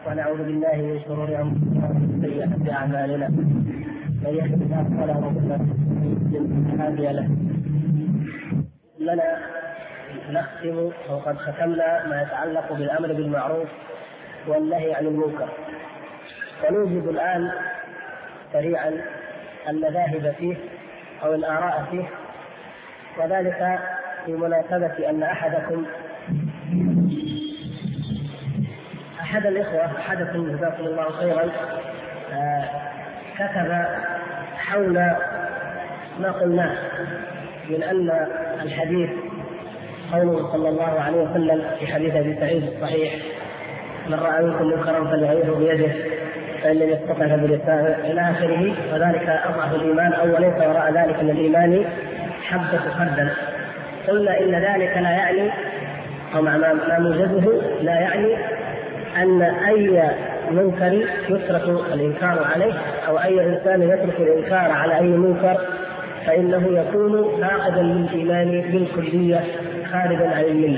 ونعوذ بالله من شرور انفسنا ومن سيئات اعمالنا. من يهد الله فلا مضل له ومن يضلل فلا هادي له. لنا نختم او قد ختمنا ما يتعلق بالامر بالمعروف والنهي عن المنكر، ونوجد الان سريعا المذاهب فيه او الاراء فيه، وذلك في مناسبه ان أحد الإخوة أحدكم جزاكم الله خيرا كتب حول ما قلناه من أن الحديث قوله صلى الله عليه وسلم في حديث أبي سعيد الصحيح: من رأى منكم منكرا فليغيره بيده فإن لم يستطع فبلسانه إلى آخره، وذلك أضعف الإيمان أو ليس وراء ذلك من الإيمان حبة خردل. قلنا إن ذلك لا يعني أو مع ما موجده لا يعني أن أي منكر يترك الإنكار عليه أو أي إنسان يترك الإنكار على أي منكر فإنه يكون فاقدا للإيمان بالكلية خارجا عن الملة.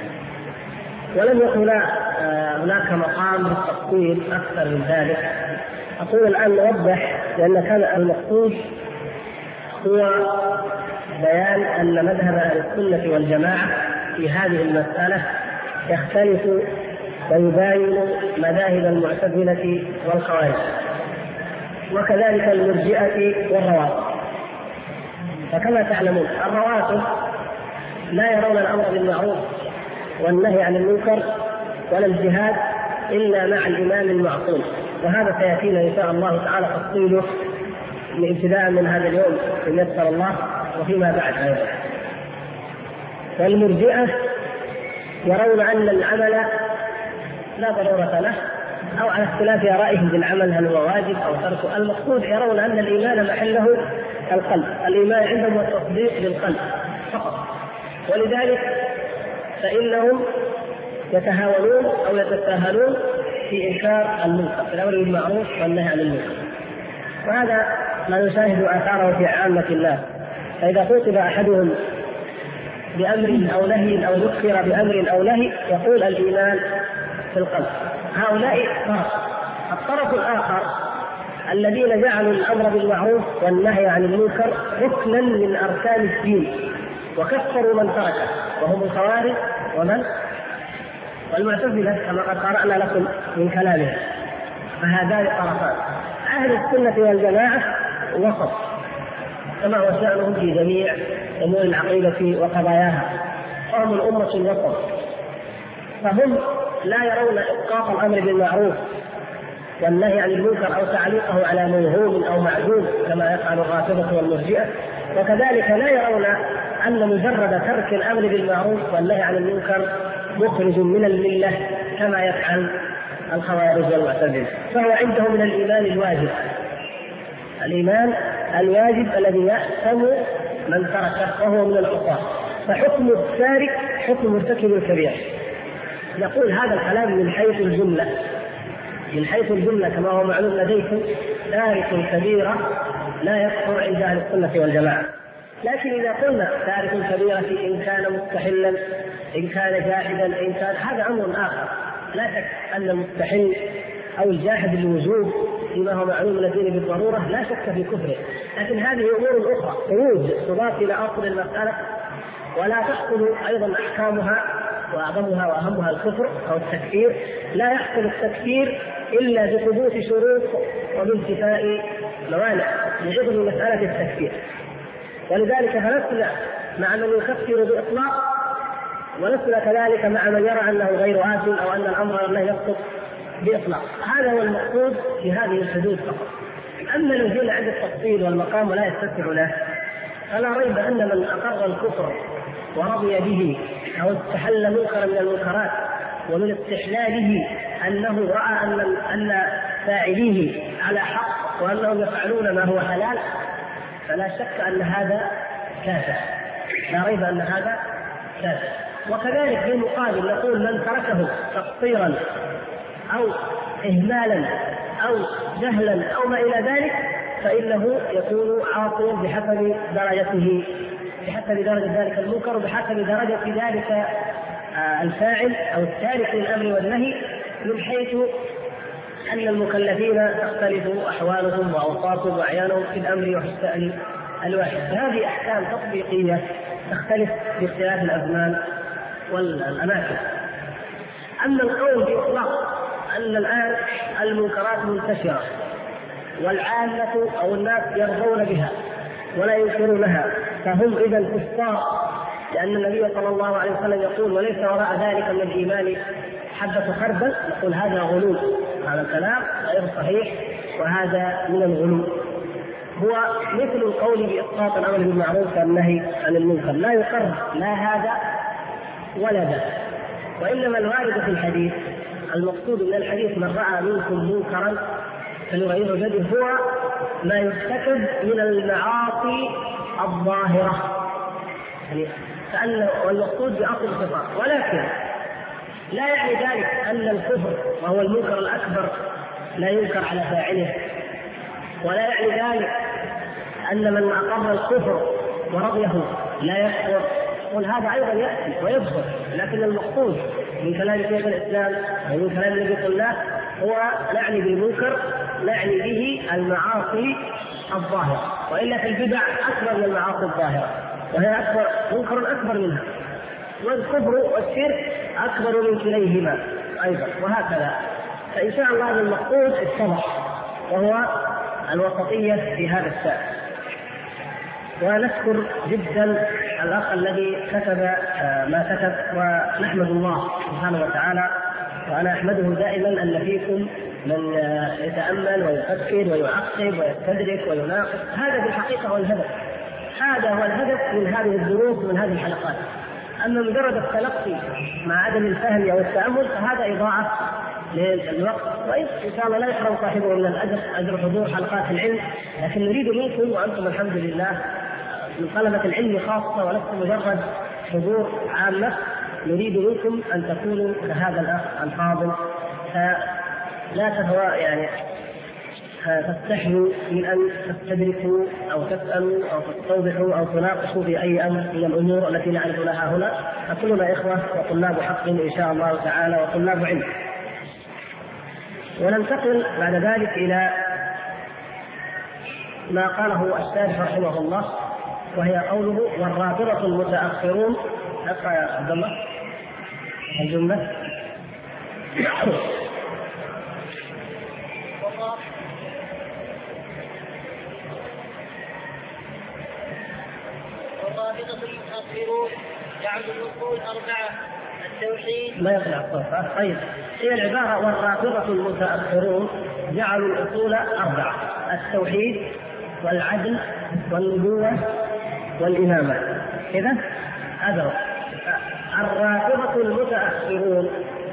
ولم يكن هناك مقام للتفصيل أكثر من ذلك. أقول الآن نوضح، لأن كان المقصود هو بيان أن مذهب أهل السنة والجماعة في هذه المسألة يختلف ويباين مذاهب المعتزلة والخوارج وكذلك المرجئة والروافض. فكما تعلمون الروافض لا يرون الأمر بالمعروف والنهي عن المنكر ولا الجهاد إلا مع الإمام المعصوم، وهذا سيأتينا إن شاء الله تعالى تفصيله ابتداء من هذا اليوم إن يسر الله وفيما بعد أيضا. والمرجئة يرون أن العمل لا ضرورة له، أو على اختلاف آرائهم بالعمل هل هو واجب أو تركه. المقصود يرون أن الإيمان محله القلب، الإيمان عندهم التصديق بالقلب فقط، ولذلك فإنهم يتهاونون أو يتساهلون في إنكار المنكر، في الأمر بالمعروف والنهي عن المنكر، وهذا ما نشاهد آثاره في عامة الناس. فإذا خطب أحدهم بأمر أو نهي أو ذكر بأمر أو نهي يقول الإيمان في القلب. هؤلاء الطرف الآخر الذين جعلوا الأمر بالمعروف والنهي عن المنكر ركنا من أركان الدين وكفروا من تركه، وهم الخوارج والمعتزلة كما قد قرأنا لكم من كلامهم. فهذان طرفان. أهل السنة والجماعة وسط كما هو شأنهم في جميع أمور العقيدة وقضاياها، وهم الأمة الوسط، فهم لا يرون إسقاط الأمر بالمعروف والنهي عن المنكر أو تعليقه على موهوم أو معدوم كما يفعل الرافضة والمرجئة، وكذلك لا يرون أن مجرد ترك الأمر بالمعروف والنهي عن المنكر مخرج من الملة كما يفعل الخوارج والمعتزلة. فهو عندهم من الإيمان الواجب، الإيمان الواجب الذي يأثم من تركه وهو من العصاة، فحكم التارك حكم مرتكب الكبيرة. نقول هذا الكلام من حيث الجملة كما هو معلوم لديكم، تارك الكبيرة لا يكفر عند أهل السنة والجماعة. لكن إذا قلنا تارك الكبيرة إن كان مستحلا إن كان جاحدا إن كان، هذا أمر آخر. لا شك أن المستحل أو الجاحد للوجوب فيما هو معلوم الدين بالضرورة لا شك في كفره، لكن هذه أمور أخرى تضاف إلى أصل المسألة ولا تحصل أيضا أحكامها، وأعظمها وأهمها الكفر أو التكفير. لا يحصل التكفير إلا بثبوت شروط وبانتفاء موانع لعظم مسألة التكفير، ولذلك فلسنا مع من يكفر بإطلاق، ولسنا كذلك مع من يرى أنه غير آثم أو أن الأمر لا يسقط بإطلاق. هذا هو المقصود في هذه الحدود فقط. أما لو جينا عند التفصيل والمقام لا يتسع له، فلا ريب أن من أقر الكفر ورضي به أو استحل منكرا من المنكرات ومن استحلاله أنه رأى أن فاعليه على حق وأنهم يفعلون ما هو حلال، فلا شك أن هذا كافر، لا ريب أن هذا كافر. وكذلك في المقابل نقول من تركه تقصيرا أو إهمالا أو جهلا أو ما إلى ذلك فإنه يكون عاصيا بحسب درجة ذلك المنكر وبحسب درجة ذلك الفاعل أو التارك للأمر والنهي من حيث أن المكلفين تختلف أحوالهم وأوصافهم وأعيانهم في الأمر وفي الشأن الواحد، فهذه أحكام تطبيقية تختلف باختلاف الأزمان والأماكن. أما القول بإطلاق أن الآن المنكرات منتشرة والعامة أو الناس يرضون بها ولا ينكرونها فهم إذا كفار، لأن النبي صلى الله عليه وسلم يقول وليس وراء ذلك من الإيمان حبة خردل، نقول هذا غلو، هذا الكلام غير صحيح وهذا من الغلو. هو مثل القول بإسقاط الأمر بالمعروف والنهي عن المنكر، لا يقر لا هذا ولا ذاك، وإنما الوارد في الحديث المقصود من الحديث من رأى منكم منكرا فليغيره بيده هو ما يرتكب من المعاصي الظاهرة، يعني كأنه والمقصود بأصل الخطاب، ولكن لا يعني ذلك أن الكفر وهو المنكر الأكبر لا ينكر على فاعله، ولا يعني ذلك أن من أقر الكفر ورضيه لا يكفر، قل هذا أيضا يأتي ويدخل، لكن المقصود من كلام شيخ الإسلام أو من كلام النبي صلى الله عليه وسلم هو نعني بالمنكر نعني به المعاصي الظاهرة، وإلا في البدع أكبر من المعاصي الظاهرة وهي أكبر منكر أكبر منها، والكفر والشرك أكبر من كليهما أيضا، وهكذا. فإن شاء الله هذا المقصود اتضح وهو الوسطية في هذا الشأن. ونشكر جدا الأخ الذي كتب ما كتب، ونحمد الله سبحانه وتعالى، وأنا أحمده دائما أن فيكم من يتأمل ويفكر ويعقب ويستدرك ويناقش، هذا في الحقيقة هو الهدف، هذا هو الهدف من هذه الدروس ومن هذه الحلقات. أما مجرد التلقي مع عدم الفهم أو التأمل فهذا إضاعة للوقت، وإن شاء الله لا يحرم صاحبه من الأجر، أجر حضور حلقات العلم، لكن نريد منكم وأنتم الحمد لله من طلبة العلم خاصة ولستم مجرد حضور عامة، نريد منكم أن تكونوا كهذا الأخ الفاضل، لا تهوى يعني تستحيوا من أن تستدركوا أو تسألوا أو تستوضحوا أو تناقشوا في أي أمر من الأمور التي نعرف لها هنا، فكلنا إخوة وطلاب حق إن شاء الله تعالى وطلاب علم. وننتقل بعد ذلك إلى ما قاله الشارح رحمه الله، وهي قوله والرافضة المتأخرون. اقرأ يا عبد الله الجملة. والرافضة المتأخرون جعلوا الأصول أربعة: التوحيد. ما يقلع الصوت. طيب، هي العبارة والرافضة المتأخرون جعلوا الأصول أربعة: التوحيد والعدل والنبوة والإمامة. كذا هذا هو. الرافضة المتأخرون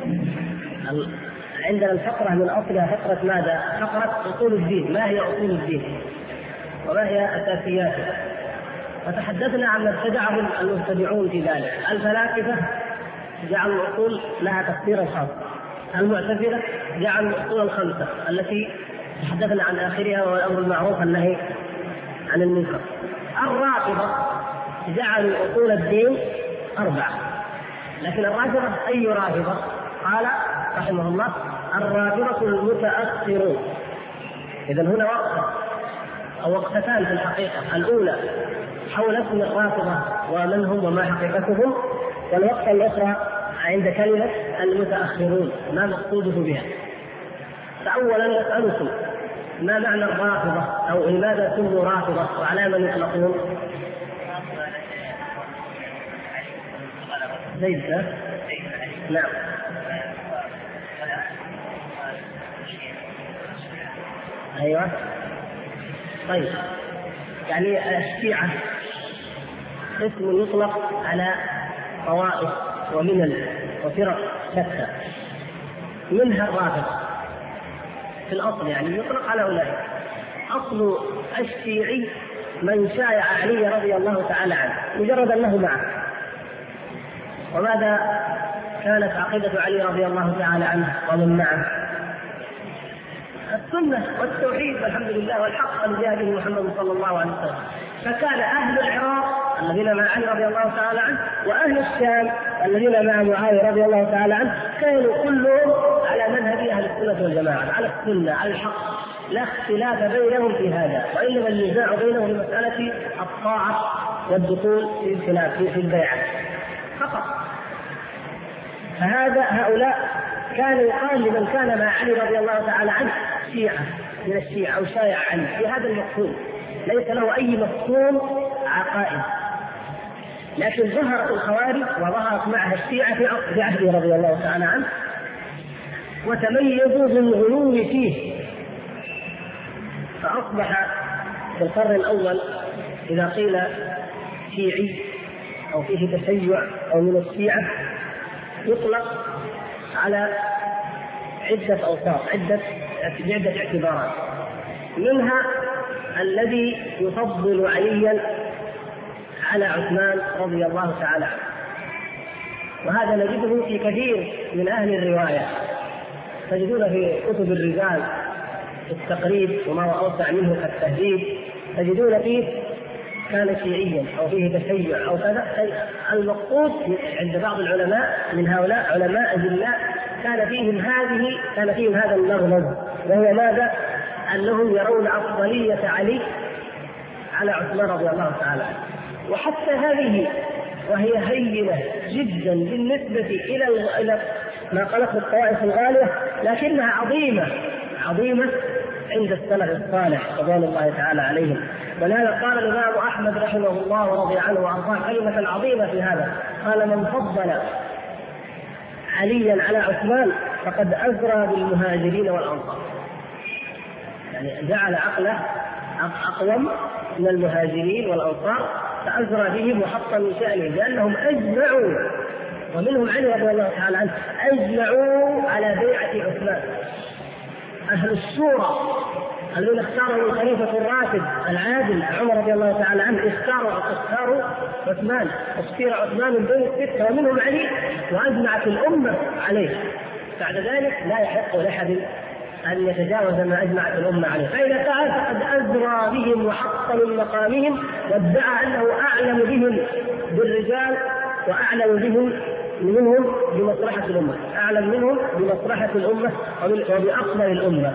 عندنا الفقرة من أصلها فقرة ماذا؟ فقرة أصول الدين، ما هي أصول الدين وما هي أساسياته، وتحدثنا عن ابتدعهم المبتدعون في ذلك. الفلاسفة جعلوا الأصول لها تفسيرا خاصا، المعتزلة جعلوا الأصول الخمسة التي تحدثنا عن آخرها وهو الأمر المعروف والنهي عن المنكر. الرافضة جعلوا أصول الدين أربعة، لكن الرافضة أي رافضة؟ قال رحمه الله الرافضة المتأخرون. إذن هنا وقفة أو وقفتان في الحقيقة، الأولى حول اسم الرافضة ومن هم وما حقيقتهم، والوقفة الأخرى عند كلمة المتأخرون ما مقصوده بها. فأولا نسألكم ما معنى الرافضة أو لماذا سموا رافضة وعلى من يطلقون؟ زيد. نعم. أيوة. طيب، يعني الشيعة اسم يطلق على طوائف وملل وفرق شتى، منها الرافضة في الأصل، يعني يطلق على أولئك. أصل الشيعي من شايع علي رضي الله تعالى عنه مجرد أنه معه. وماذا كانت عقيدة علي رضي الله تعالى عنه ومن معه؟ السنة والتوحيد والحمد لله والحق الذي جاء به محمد صلى الله عليه وسلم. فكان أهل العراق الذين مع علي رضي الله تعالى عنه وأهل الشام الذين مع معاوية رضي الله تعالى عنه كانوا كلهم على منهج أهل السنة والجماعة، على السنة، على الحق، لا اختلاف بينهم في هذا، وإنما النزاع بينهم في مسألة الطاعة والدخول في الخلاف في البيعة فقط. هؤلاء كان يقال لمن كان مع علي رضي الله تعالى عنه شيعة من الشيعة أو شايع عنه في هذا المفهوم، ليس له أي مفهوم عقائد. لكن ظهرت الخوارج وظهرت معها الشيعة في عهده رضي الله تعالى عنه، وتميزوا بالغلو فيه، فأصبح في القرن الأول إذا قيل شيعي أو فيه تشيع أو من الشيعة يطلق على عدة أوصاف، عدة اعتبارات، منها الذي يفضل عليا على عثمان رضي الله تعالى عنه، وهذا نجده في كثير من أهل الرواية، تجدون في كتب الرجال التقريب وما هو أوسع منه كالتهذيب، تجدون فيه كان شيعيا أو فيه تشيع أو كذا. المقصود عند بعض العلماء من هؤلاء علماء الجلاء كان فيهم هذا المغلظ، وهو ماذا؟ أنهم يرون أفضلية علي على عثمان رضي الله تعالى عنه. وحتى هذه وهي هينة جدا بالنسبة إلى ما قالته الطوائف الغالية، لكنها عظيمة عند السلف الصالح رضوان الله تعالى عليهم. ولهذا قال الإمام أحمد رحمه الله ورضي عنه وأرضاه كلمة عظيمة في هذا، قال: من فضل عليا على عثمان فقد أزرى بالمهاجرين والأنصار. يعني جعل عقله أقوم من المهاجرين والأنصار، فأزرى بهم وحط من شأنه، لأنهم أجمعوا، ومنهم علي رضي الله تعالى عنه، أجمعوا على بيعة عثمان. أهل الشورى الذين اختاروا الخليفة الراشد العادل عمر رضي الله تعالى عنه اختاروا عثمان، واختير عثمان من بين الستة ومنهم علي، وأجمعت الأمة عليه. بعد ذلك لا يحق لأحد أن يتجاوز ما أجمعت الأمة عليه. فإذا فعل فقد أزرى بهم وحط من مقامهم، وادعى أنه أعلم بهم بالرجال وأعلم بهم منهم بمصلحة الأمة، أعلم منهم بمصلحة الأمة وبأفضل الأمة.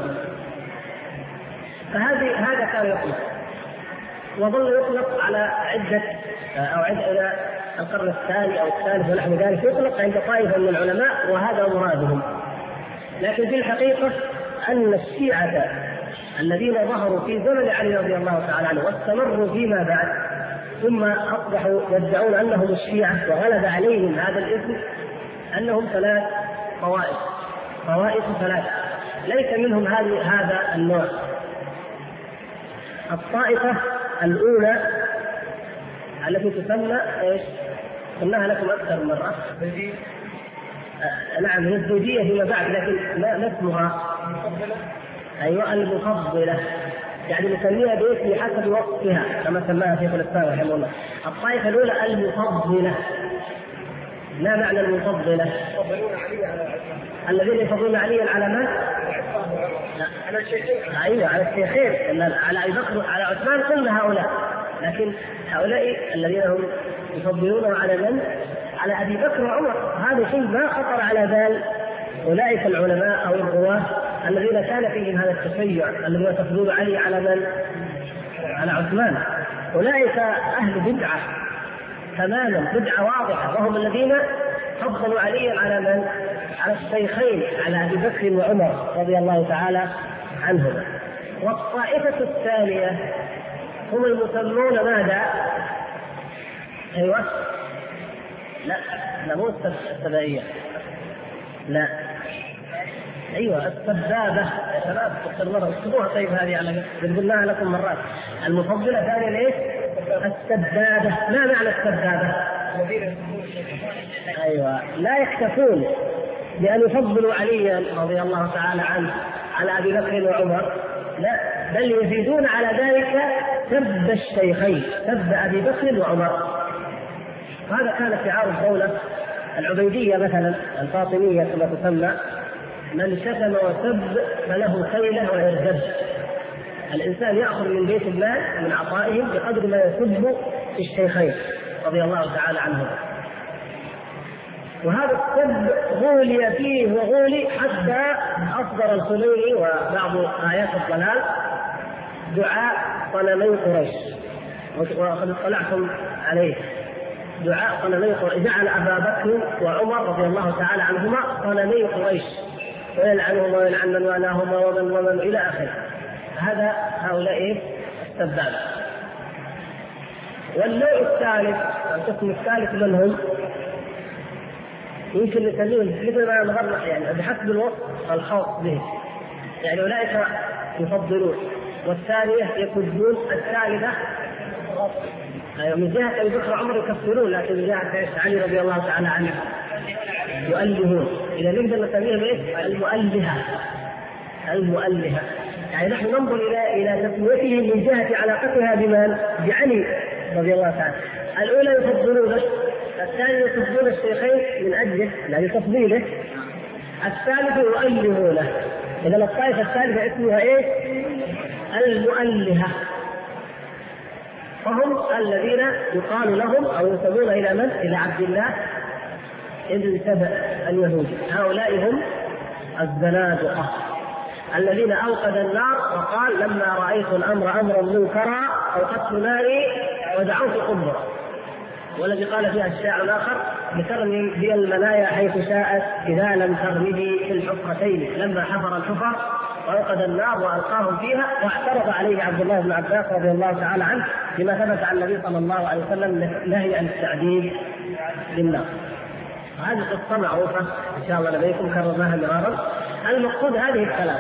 هذا كان يطلق، وظل يطلق على عدة إلى القرن الثاني أو الثالث ونحو ذلك، يطلق عند طائفة من العلماء وهذا مرادهم. لكن في الحقيقة أن الشيعة الذين ظهروا في زمن علي رضي الله تعالى عنه واستمروا فيما بعد ثم أصبحوا يدعون أنهم الشيعة وغلب عليهم هذا الاسم، أنهم ثلاث طوائف ثلاثة، ليس منهم هذا النوع. الطائفة الأولى التي تسمى ايش؟ قلناها لكم أكثر من مرة، نعم، هي الزوجية فيما بعد، لكن ما اسمها؟ أيوة، المفضلة، يعني نسميها باسم حسب وصفها كما سماها شيخ الإسلام رحمه الله. الطائفة الأولى المفضلة. ما معنى المفضلة؟ الذين يفضلون عليا على من؟ على الشيخين. أيوة، على الشيخين، على أبي بكر على عثمان، قلنا هؤلاء. لكن هؤلاء الذين هم يفضلونه على من؟ على أبي بكر وعمر. هذا شيء ما خطر على بال أولئك العلماء أو الرواة الذين كان فيهم هذا التشيع، الذين يفضلون علي على من؟ على عثمان. أولئك أهل بدعة تماما، بدعة واضحة، وهم الذين فضلوا عليا على من؟ على الشيخين، على أبي بكر وعمر رضي الله تعالى عنهما. والطائفة الثانية هم المسمون ماذا؟ أيوة، لا مو السبائية، لا، أيوة السبابة يا شباب، اكتبوها. طيب هذه على قلناها لكم مرات. المفضلة ثانية ليش؟ السبابة. ما معنى السبابة؟ أيوة، لا يكتفون بأن يفضلوا عليا رضي الله تعالى عنه على أبي بكر وعمر، لا، بل يزيدون على ذلك سب الشيخين، سب أبي بكر وعمر. وهذا كان شعار الدولة العبيدية مثلا، الفاطمية كما تسمى: من شتم وسب فله خيلة ويرتد. الإنسان يأخذ من بيت المال من عطائهم بقدر ما يسب الشيخين رضي الله تعالى عنهم. وهذا السب غولي فيه وغولي حتى صدر الخميني وبعض آيات الضلال دعاء صنمي قريش، وقد اطلعتم عليه. دعاء صنمي قريش، جعل أبا بكر وعمر رضي الله تعالى عنهما صنمي قريش، ويلعنهما ويلعن من والاهما ومن إلى آخره. هذا هؤلاء السبابة. والنوع الثالث، القسم الثالث من هم؟ يمكن نسميهم مثل ما نغرق يعني بحسب الوصف الخاص به، يعني أولئك يفضلون، والثانية يكذبون، الثالثة من جهة أبي بكر وعمر يكفرون، لكن من جهة علي رضي الله تعالى عنه يؤلهون. إذا نقدر نسميهم إيه؟ المؤلهة. يعني نحن ننظر إلى تسميته من جهة علاقتها بمن؟ بعلي رضي الله تعالى. الأولى يفضلونه، الثانية يفضلون الشيخين من أجله يعني تفضيله، الثالث يؤلهونه. إذا الطائفة الثالثة اسمها إيه؟ المؤلهة. فهم الذين يقال لهم أو ينسبون إلى من؟ إلى عبد الله ابن سبأ اليهودي. هؤلاء هم الزنادقة الذين أوقد النار وقال لما رأيت الأمر أمرا منكرا أوقدت ناري ودعوت قبرا. والذي قال فيها الشاعر الآخر بترمي بي المنايا حيث شاءت إذا لم ترمدي في الحفرتين، لما حفر الحفر وأوقد النار وألقاهم فيها. واعترض عليه عبد الله بن عباس رضي الله تعالى عنه بما ثبت عن النبي صلى الله عليه وسلم نهي عن التعذيب بالنار. هذه قصة معروفة إن شاء الله لديكم كررناها مرارا. المقصود هذه الثلاثة.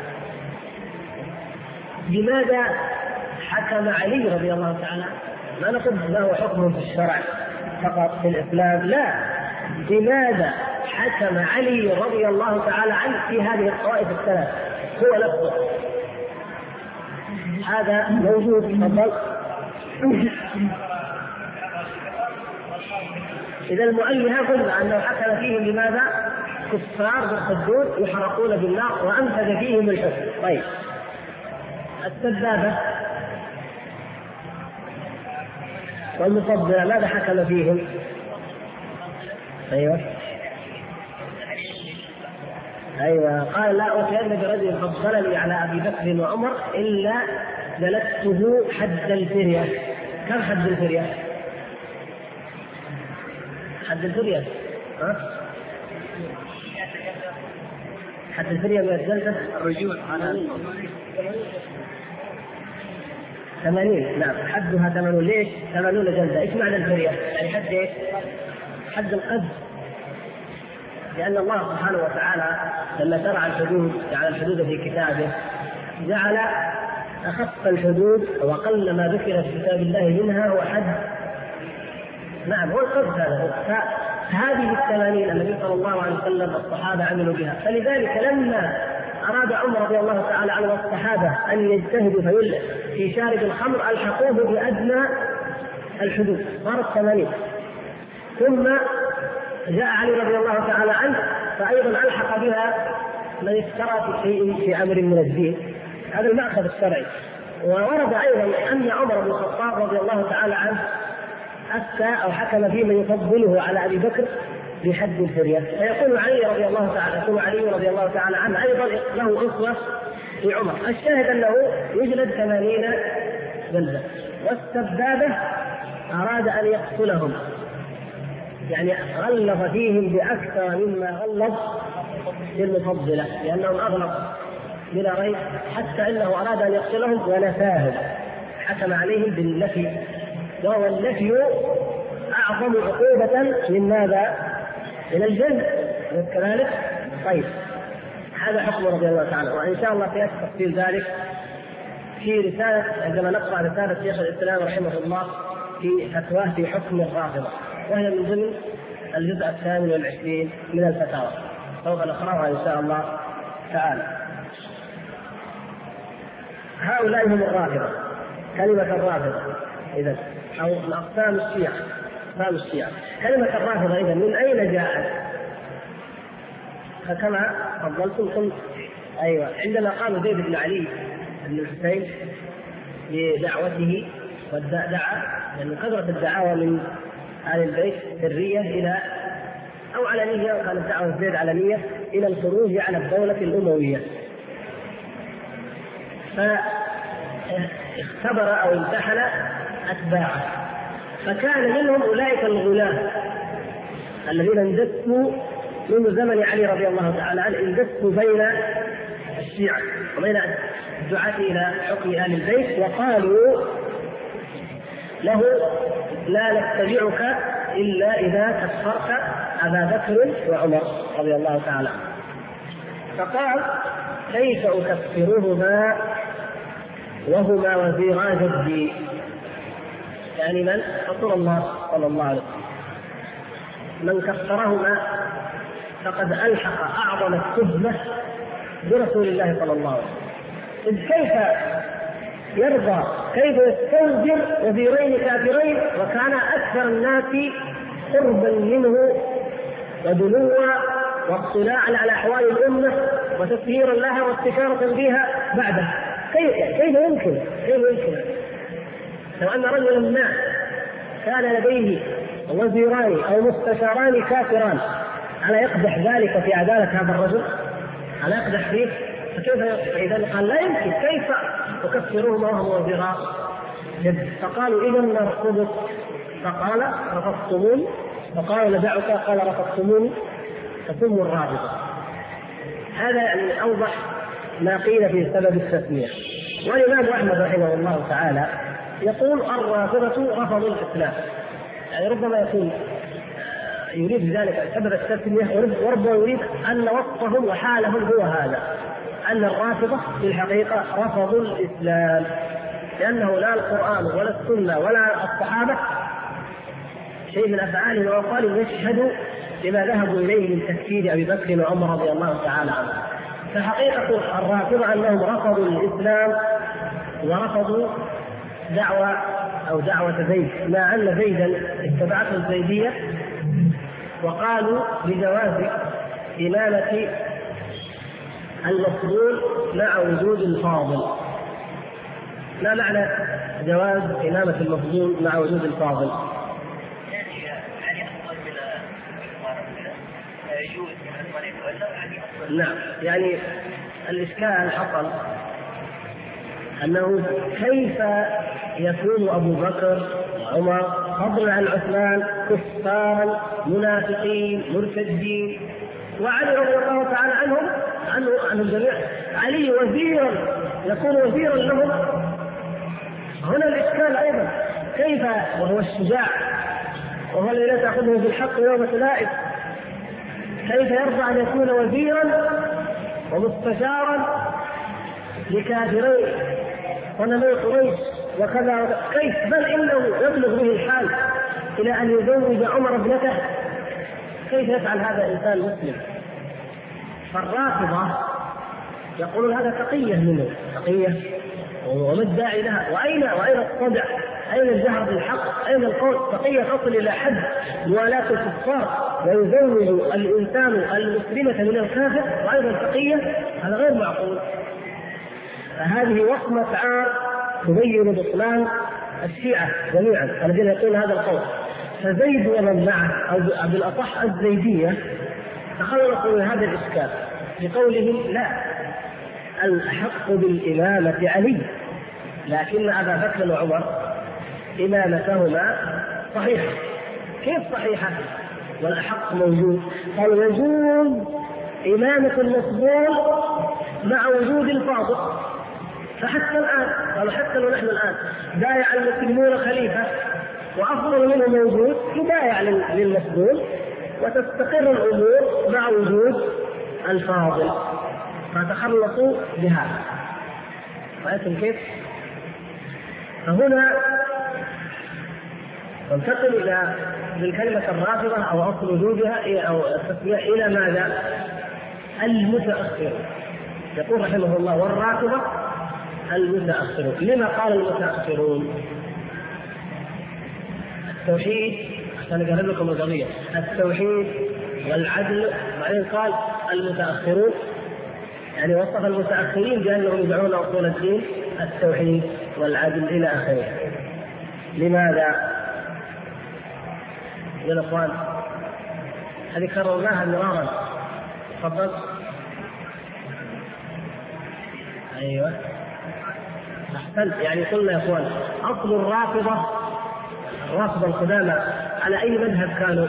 لماذا حكم علي رضي الله تعالى؟ لا نقول له حكم في الشرع فقط في الإسلام، لا، لماذا حكم علي رضي الله تعالى عنه في هذه الطوائف الثلاث؟ هو نفسه هذا موجود. تفضل. إذا المؤلهة قلنا أنه حكم فيهم لماذا؟ كفار بالحدود يحرقون بالنار وأنفذ فيهم الحكم. طيب السبابة والمفضلة ماذا حكم فيهم؟ أيوة قال لا أتين برجل فضلني على أبي بكر وعمر إلا جلدته حد الفرية. كم حد الفرية؟ حد الفرية حد الفرية من الجلدة الرجوع على 80. نعم حدها 80. ليش 80 جلدة؟ ايش معنى الفرية؟ يعني حد ايش؟ حد القذف. لأن الله سبحانه وتعالى لما شرع الحدود جعل الحدود في كتابه جعل أخف الحدود وأقل ما ذكر في كتاب الله منها هو حد. نعم هو القذف. هذا هذه 80 النبي صلى الله عليه وسلم الصحابة عملوا بها. فلذلك لما أراد عمر رضي الله تعالى عنه والصحابة أن يجتهدوا في شارب الخمر ألحقوه بأدنى الحدود صارت 80. ثم جاء علي رضي الله تعالى عنه فأيضا ألحق بها من اشترى في شيء في أمر من الدين. هذا المأخذ الشرعي. وورد أيضا أن عمر بن الخطاب رضي الله تعالى عنه أفتى أو حكم في من يفضله على أبي بكر بحد الفرية. فيقول علي رضي الله تعالى عنه أيضا له أسوة في عمر. الشاهد أنه يجلد 80 جلدة. والسبابة أراد أن يقتلهم، يعني غلظ فيهم بأكثر مما غلظ بالمفضلة لأنهم أغلظ بلا ريب، حتى أنه أراد أن يقتلهم ونفاهم، حكم عليهم بالنفي، وهو النفي أعظم عقوبة من ماذا؟ من الجلد كذلك. طيب هذا حكم رضي الله تعالى. وإن شاء الله سيأتي تفصيل ذلك في رسالة عندما نقرأ رسالة شيخ الإسلام رحمه الله في فتواه في حكم الرافضة، وهي من ضمن الجزء 28 من الفتاوى، سوف نقرأها إن شاء الله تعالى. هؤلاء هم الرافضة. كلمة الرافضة إذن أو أقسام الشيعة. كلمة الرافضة إذن من أين جاءت؟ فكما فضلتم قلت أيوة عندما قام زيد بن علي بن الحسين بدعوته ودعا، لأن كثرة الدعاوى من آل البيت سرية إلى أو علنية، وكانت دعوة زيد علنية إلى الخروج على الدولة الأموية، فاختبر أو امتحن أتباعه، فكان منهم أولئك الغلاة الذين اندسوا منذ زمن علي رضي الله تعالى عنه، اندسوا بين الشيعة وبين الدعاة إلى حكم آل البيت، وقالوا له لا نتبعك إلا إذا كفرت أبا بكر وعمر رضي الله تعالى عنه. فقال كيف أكفرهما وهما وزيرا جدي، يعني من رسول الله صلى الله عليه وسلم، من كفرهما فقد ألحق أعظم التهمة برسول الله صلى الله عليه وسلم. إذ كيف يرضى، كيف يستنجر وزيرين كافرين وكان أكثر الناس قربا منه ودنوا واطلاعا على أحوال الأمة وتسييرا لها واستشارة بها بعده؟ كيف يمكن؟ لو أن رجلا ما كان لديه وزيران أو مستشاران كافران، ألا يقدح ذلك في عدالة هذا الرجل؟ ألا يقدح فيه؟ فكيف إذا قال لا يمكن، كيف تكفرهما وهم وزيران جد؟ فقالوا إذا نرفضك. فقال رفضتموني؟ فقالوا ندعك. قال رفضتموني فسموا الرافضة. هذا يعني أوضح ما قيل في سبب التسمية. والإمام أحمد رحمه الله تعالى يقول الرافضة رفضوا الإسلام، يعني ربما يكون يريد ذلك سبب التسمية، وربما يريد أن وصفهم وحالهم هو هذا، أن الرافضة في الحقيقة رفضوا الإسلام، لأنه لا القرآن ولا السنة ولا الصحابة شيء من أفعالهم وأقوالهم يشهد لما ذهبوا إليه من تكفير أبي بكر وعمر رضي الله تعالى عنه. فحقيقة الرافضة أنهم رفضوا الإسلام ورفضوا دعوة زيد، مع أن زيدا اتبعته الزيدية وقالوا بجواز إمامة المفضول مع وجود الفاضل. ما معنى جواز إمامة المفضول مع وجود الفاضل؟ نعم، يعني الإشكال حصل أنه كيف يكون أبو بكر وعمر فضلا عن عثمان كفارا منافقين مرتدين، وعلي رضي الله تعالى عنهم جميع، علي وزيرا يكون وزيرا لهم. هنا الإشكال أيضا كيف وهو الشجاع وهو الذي لا تأخذه بالحق يوم تلائم، كيف يرضى أن يكون وزيرا ومستشارا لكافرين ونبي قريش وكذا؟ كيف؟ بل إنه يبلغ به الحال إلى أن يزوج عمر ابنته. كيف يفعل هذا إنسان مسلم؟ فالرافضة يقولون هذا تقية منه، تقية وما الداعي لها؟ وأين الصدع؟ أين الجهر بالحق؟ أين القول؟ تقية تصل إلى حد موالاة الكفار ويزوج الإنسان المسلمة من الكافر وأيضا تقية؟ هذا غير معقول. فهذه وصمة عار تبين بطلان الشيعة جميعا الذين يقولون هذا القول. فزيد ومن معه أو بالأصح الزيدية تخلصوا من هذا الإشكال بقولهم لا، الأحق بالإمامة علي، لكن أبا بكر وعمر إمامتهما صحيحة. كيف صحيحة والأحق موجود؟ قالوا يجوز إمامة المفضول مع وجود الفاضل. فحتى الآن قالوا حتى لو نحن الآن بايع المسلمون خليفة وأفضل منه موجود يبايع للمفضول وتستقر الأمور مع وجود الفاضل، فتخلصوا بهذا. رأيتم كيف؟ فهنا ننتقل إلى من كلمة الرافضة أو أصل وجودها أو التسمية إلى ماذا؟ المتأخر. يقول رحمه الله والرافضة المتأخرون. لما قال المتأخرون؟ التوحيد، عشان أقرب لكم القضية، التوحيد والعدل، بعدين قال المتأخرون، يعني وصف المتأخرين بأنهم يدعون أصول الدين التوحيد والعدل إلى آخره. لماذا؟ يا اخوان هذه كررناها مرارا تفضل. ايوه احسنت. يعني قلنا يا اخوان اصل الرافضه القدامى على اي مذهب كانوا؟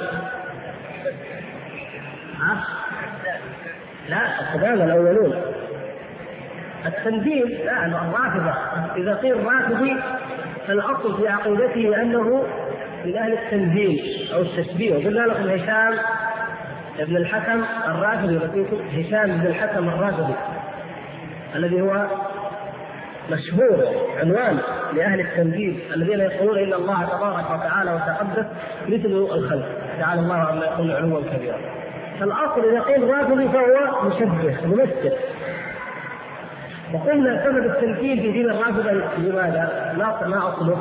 لا القدامى الاولون التنزيل. لا الرافضه اذا قيل رافضي فالاصل في عقيدته انه من اهل التنزيل او التشبيه. وقلنا لكم هشام ابن الحكم الرافضي، هشام بن الحكم الرافضي الذي هو مشهور عنوان لأهل التنزيل الذين يقولون إن الله تبارك وتعالى وتقدس مثل الخلق، تعالى الله عما يقول علوا كبيرا. فالأصل إذا قيل رافضي فهو مشبه ممثل. وقلنا سبب التمثيل في دين الرافضة لماذا؟ ما أصله؟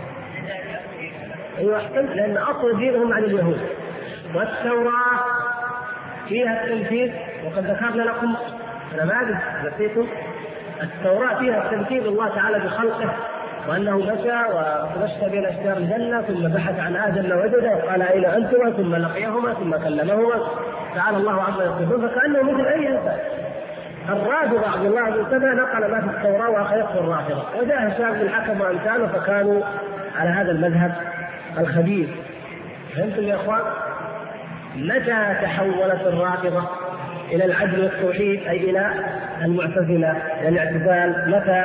أيوة أحسن، لأن أصل دينهم عن اليهود، والتوراة فيها التمثيل. وقد ذكرنا لكم نماذج نسيتم. التوراة فيها التمثيل الله تعالى بخلقه، وأنه مشى وتمشى بين أشجار الجنة ثم بحث عن آدم ووجده وقال أين أنتما، ثم لقيهما ثم كلمهما، تعالى الله عما يصفون، فكأنه مثل أي إنسان. الرافضة عبد الله بن سبأ نقل ما في التوراة وأخذته الرافضة، وجاء هشام بن الحكم وأمثاله فكانوا على هذا المذهب الخبيث. فهمتم يا إخوان؟ متى تحولت الرافضة إلى العدل والتوحيد أي إلى المعتزلة الاعتزال؟ متى؟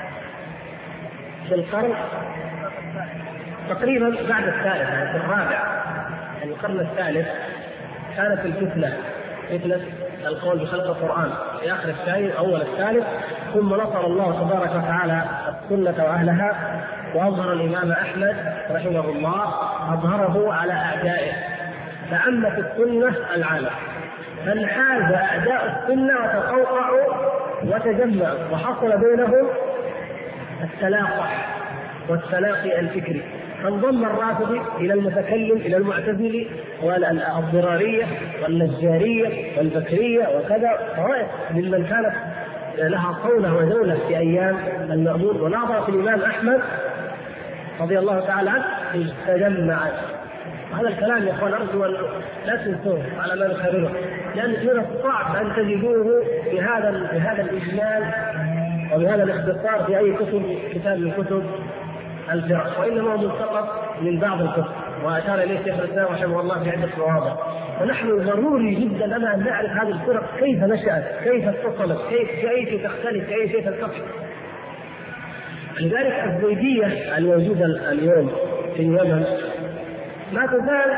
في القرن تقريبا بعد الثالث، يعني في الرابع، يعني القرن الثالث كانت الفتنة القول بخلق القرآن في آخر الثاني أول الثالث. ثم نصر الله تبارك وتعالى السنة وأهلها، وأظهر الإمام أحمد رحمه الله أظهره على أعدائه، فعمت السنة العالم، فانحاز أعداء السنة وتقوقعوا وتجمعوا، وحصل بينهم التلاقح والتلاقي الفكري، فانضم الرافضي إلى المتكلم إلى المعتزلي والضرارية والنجارية والبكرية وكذا، طوائف ممن كانت لها قولة ودولة في أيام المأمون. وناظر في الإمام أحمد رضي الله تعالى عنه تجمع. هذا الكلام يا اخوان ارجو ان لا تنسوه على ما نكرره، لان من الصعب ان تجدوه بهذا الاجمال وبهذا الاختصار في اي كتاب من كتب الفرق، وانما هو ملتقط من بعض الكتب، واشار اليه شيخ الاسلام رحمه الله في عده مواضع. ونحن ضروري جدا لنا ان نعرف هذه الفرق كيف نشأت، كيف اتصلت، كيف تختلف، كيف تلتقي. لذلك الزيدية الموجودة اليوم في اليمن ما تزال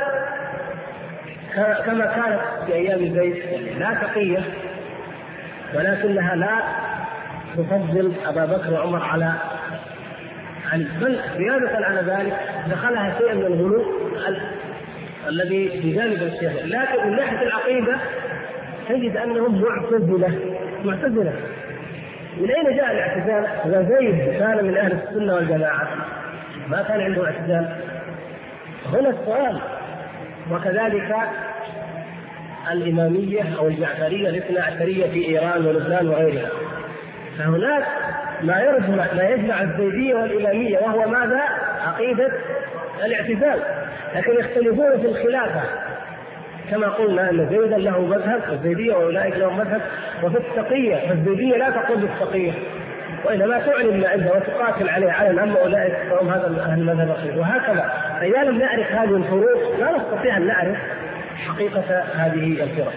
كما كانت في أيام زيد، لا تقية، ولكنها لا تفضل أبا بكر وعمر على علي، بل زيادة على ذلك دخلها شيء من الغلو الذي في جانب الشيخ. لكن من ناحية العقيدة تجد أنهم معتزلة. من أين جاء الاعتزال؟ وزيد كان من أهل السنة والجماعة، ما كان عنده اعتزال. هنا السؤال. وكذلك الإمامية أو الجعفرية الاثنى عشرية في إيران ولبنان وغيرها، فهناك ما يجمع الزيدية والإمامية، وهو ماذا؟ عقيدة الاعتزال، لكن يختلفون في الخلافة. كما قلنا أن زيدا له مذهب والزيدية وأولئك لهم مذهب، وفي التقية فالزيدية لا تقول بالتقية، وإنما تعلن ما عنده وتقاتل عليه على الأمة، أولئك فهم هذا المذهب الأخير، وهكذا. فإذا لم نعرف هذه الفروق لا نستطيع أن نعرف حقيقة هذه الفرق.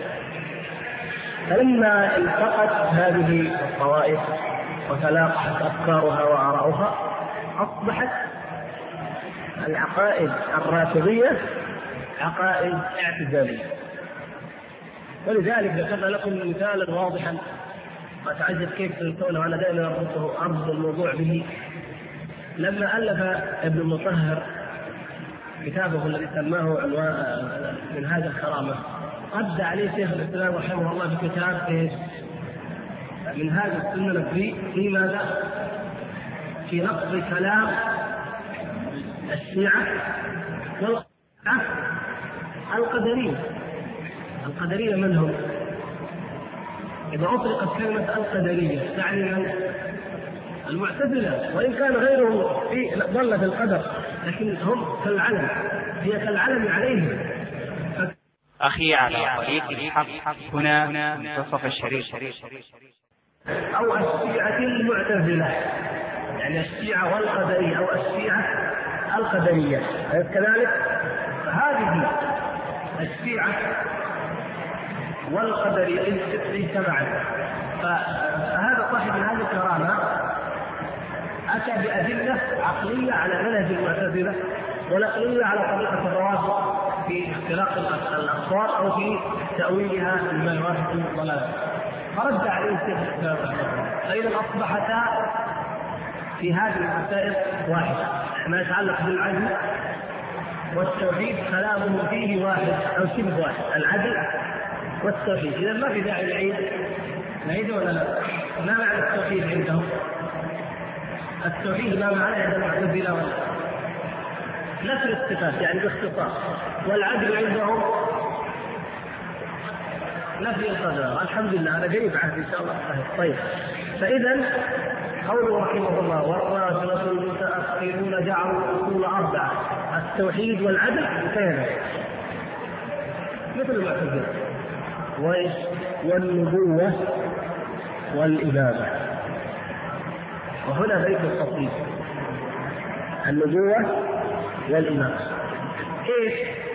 فلما التقت هذه الطوائف وتلاقحت أفكارها وآراؤها أصبحت العقائد الرافضية عقائد اعتزالية. ولذلك ذكرنا لكم مثالا واضحا وأتعجب كيف تنسونه، وأنا دائما أربط الموضوع به. لما ألف ابن المطهر كتابه الذي سماه من هذا الكرامة، رد عليه شيخ الإسلام رحمه الله بكتاب من هذا السنة في ماذا؟ في نقض كلام الشيعة القدرية من هم؟ إذا أطلقت كلمة القدرية تعني من؟ المعتزلة، وإن كان غيرهم ضل في القدر، لكن هم كالعلم، هي كالعلم عليهم. أخي على طريق الحق هنا منتصف الشريط. أو الشيعة المعتزلة، يعني الشيعة والقدرية أو الشيعة القدرية كذلك. هذه الشيعة والقدرية اجتمعت، فهذا صاحب هذه الكرامة أتى بأدلة عقلية على منهج المعتزلة ونقلية على طريقة الروافض في اختلاق الأصوات أو في تأويلها بما يوافق الضلال، فرد عليه الشيخ الإسلام. فإذا أصبحتا في هذه المسائل واحدة، ما يتعلق بالعدل والتوحيد كلامه فيه واحد أو شبه واحد، العدل والتوحيد. إذا ما في داعي نعيد ولا لا؟ ما معنى التوحيد عندهم؟ التوحيد ما معنى عند المعتزلة ولا نفس الصفات يعني باختصار، والعدل عندهم نفي القدر. الحمد لله أنا قريب عهد إن شاء الله. طيب، فإذا قوله رحمه الله والرافضة المتأخرون جعلوا الأصول أربعة: التوحيد والعدل كان مثل المعتزلة، والنبوة والإمامة. وهنا بيت التفصيل: النبوة والإمامة. كيف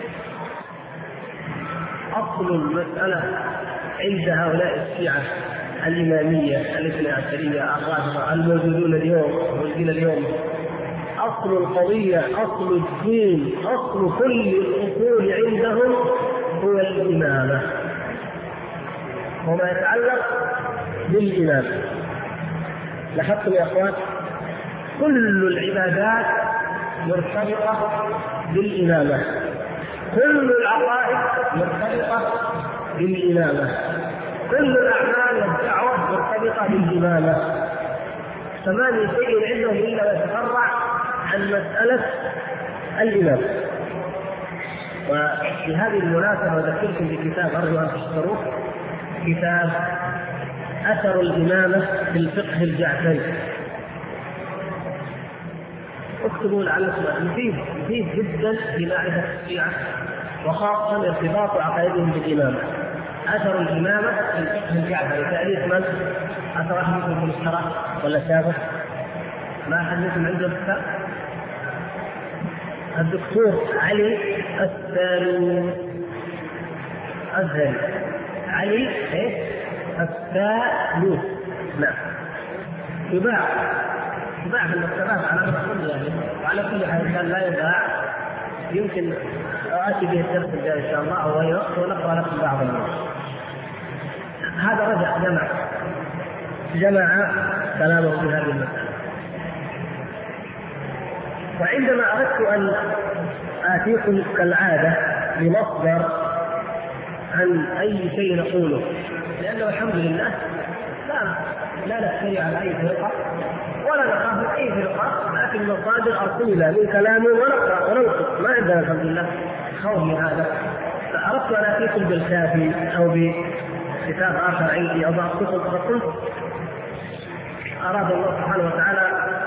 أصل المسألة عند هؤلاء الشيعة الإمامية الاثنى عشرية الرافضة الموجودون اليوم؟ أصل القضية، أصل الدين، أصل كل الأصول عندهم هو الإمامة وما يتعلق بالإمامة. لاحظتم يا أخوان؟ كل العبادات مرتبطة بالإمامة، كل العقائد مرتبطة بالإمامة، كل الأعمال والدعوة مرتبطة بالإمامة. فما من شيء عندهم إلا يتفرع عن مسألة الإمامة. وفي هذه المناسبة أذكركم بكتاب أرجو أن تشتروه، كتاب أثر الإمامة في الفقه الجعفري. اكتبوا لعلكم، مفيد جدا في معرفة الشيعة وخاصة ارتباط عقائدهم بالإمامة. أثر الإمامة في الفقه الجعفري، تأليف من؟ أثر أحد منكم في الاشتراك ولا سابق؟ ما أحد منكم عنده الكتاب؟ الدكتور علي الزهري، علي الثالوث. نعم، يباع في المكتبات على ما أقول يعني، وعلى كل حال كان لا يباع. يمكن آتي به الدرس الجاي إن شاء الله أو غير وقت ونقرأ لكم بعض النص. هذا رجع جمع كلامه في هذه المسألة. وعندما أردت أن آتيكم كالعادة بمصدر عن أي شيء نقوله، لأنه الحمد لله لا نفتري على أي فرقة ولا نخاف من أي فرقة، لكن المصادر أرسلنا من كلامه ونقرأ وننقص، ما عندنا الحمد لله خوف من هذا. فأردت أن آتيكم بالكافي أو بكتاب آخر عندي أضعفكم، فقلت أراد الله سبحانه وتعالى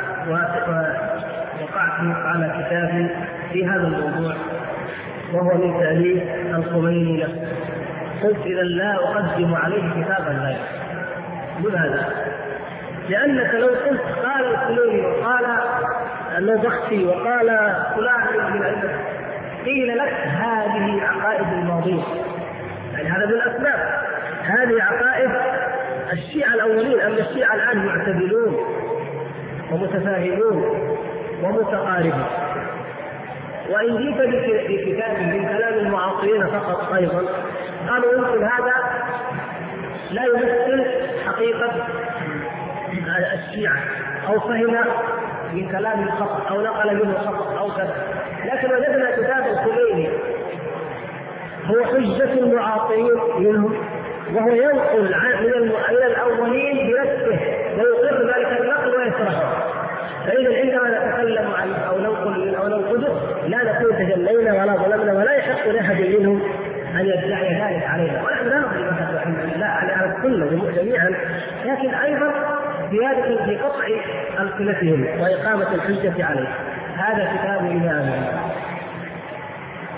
وقعت على كتابي في هذا الموضوع وهو من تأليف الخميني نفسه. قلت إذا لا أقدم عليه كتابا غيره. لماذا؟ لأنك لو قلت قال الخميني وقال النوبختي وقال فلان من الأئمة، قيل لك هذه عقائد الماضين، يعني هذا من الأسباب، هذه عقائد الشيعة الأولين. أما الشيعة الآن معتدلون ومتفاهمون ومتقاربون. وإن جئت بكتاب من كلام المعاصرين فقط أيضا قالوا يمكن هذا لا يمثل حقيقة الشيعة، أو فهم من كلام خطأ أو نقل منه خطأ أو كذا. لكن وجدنا كتاب الخميني هو حجة المعاصرين منهم، وهو ينقل من الأولين بنفسه ويقر ذلك النقل ويشرحه. فإذا عندما نتكلم عن أو ننقل أو ننقده لا نكون تجلينا ولا ظلمنا، ولا يحق لأحد منهم أن يدعي ذلك علينا. ونحن لا نظلم أحد الحمد لله على السنة جميعا، لكن أيضا زيادة في قطع ألسنتهم وإقامة الحجة عليه. هذا كتاب إمامي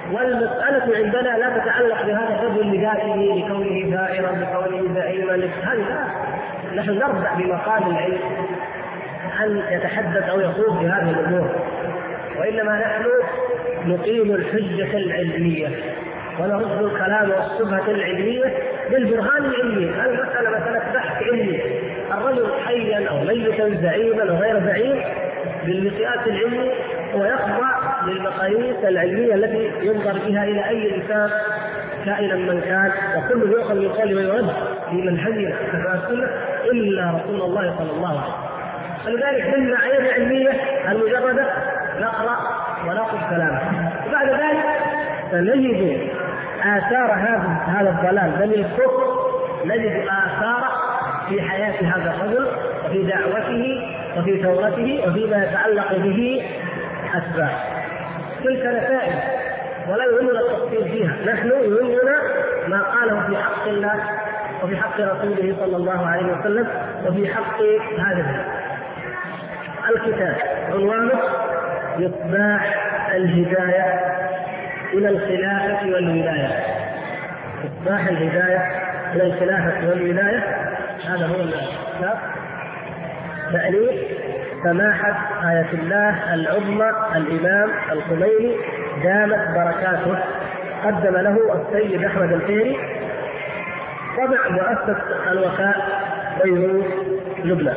والمسألة عندنا لا تتعلق بهذا الرجل لذاته لكونه ثائرا لكونه زعيما، هذا نحن نرجع بمقام العلم أن يتحدث أو يخوض بهذه الأمور، وإنما نحن نقيم الحجة العلمية ونرد الكلام والشبهة العلمية بالبرهان العلمي. المسألة مسألة بحث علمي، الرجل حيا أو ميتا زعيما أو غير زعيم بالمقياس العلمي هو يخضع للمقاييس العلمية التي ينظر بها إلى أي إنسان كائنا من كان، وكل يؤخذ من قول ويرد في منهجنا كما إلا رسول الله صلى الله عليه وسلم. فلذلك من معايير العلمية المجردة نقرأ ونأخذ كلامه، وبعد ذلك سنجد آثار هذا الضلال بل الكفر، نجد آثار في حياة هذا الرجل وفي دعوته وفي ثورته وفيما يتعلق به أسباب. تلك نتائج ولا يهمنا التفصيل فيها، نحن يهمنا ما قاله في حق الله وفي حق رسوله صلى الله عليه وسلم وفي حق هذا الكتاب. عنوانه مصباح الهداية إلى الخلافة والولاية. مصباح الهداية إلى الخلافة والولاية، هذا هو الكتاب. تأليف سماحة آية الله العظمى الإمام الخميني دامت بركاته، قدم له السيد أحمد الخيري، طبع مؤسسة الوفاء بيروت لبنان.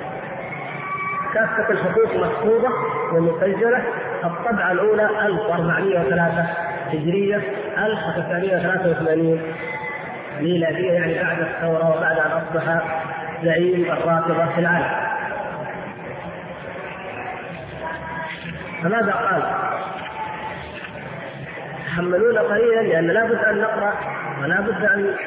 كافة الحقوق محفوظة ومسجلة. الطبعة الأولى 1403 هجرية 1983 ميلادية، يعني بعد الثورة وبعد أن أصبح زعيم الرافضة في العالم. فماذا قال؟ تحملونا قليلا لأن لا بد أن نقرأ ولا بد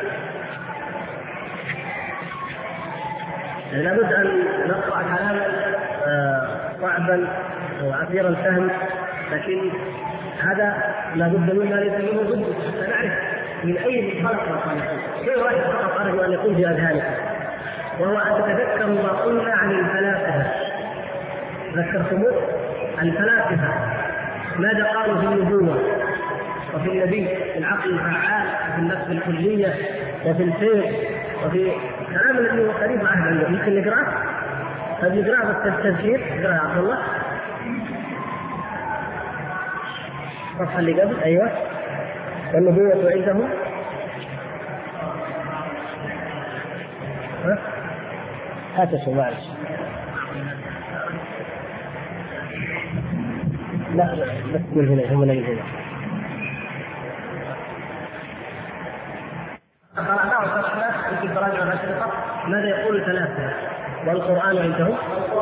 أن نقرأ كلاما صعبا وعسيرا الفهم، لكن هذا لا بد مما ليس منه ضد حتى نعرف من أي منطلق نقول. شيء واحد فقط أرجو أن يكون في أذهانكم، وهو أن تتذكروا ما قلنا عن الفلاسفة. ذكرتموه الفلاسفة ماذا قالوا في النبوة وفي النبي، في العقل الفعال وفي النفس الكلية وفي الفيض وفي كلام الذي هو قريب عهدا. يمكن نقرأ بس التفسير نقرأ عبد الله الصفحة اللي قبل. أيوة، والنبوة عندهم هاتوا معلش. لا بس من هنا، هم اللي هنا. قرأناه وشرحناه في الدرجة الأشرطة. ماذا يقول الفلاسفة؟ والقرآن عندهم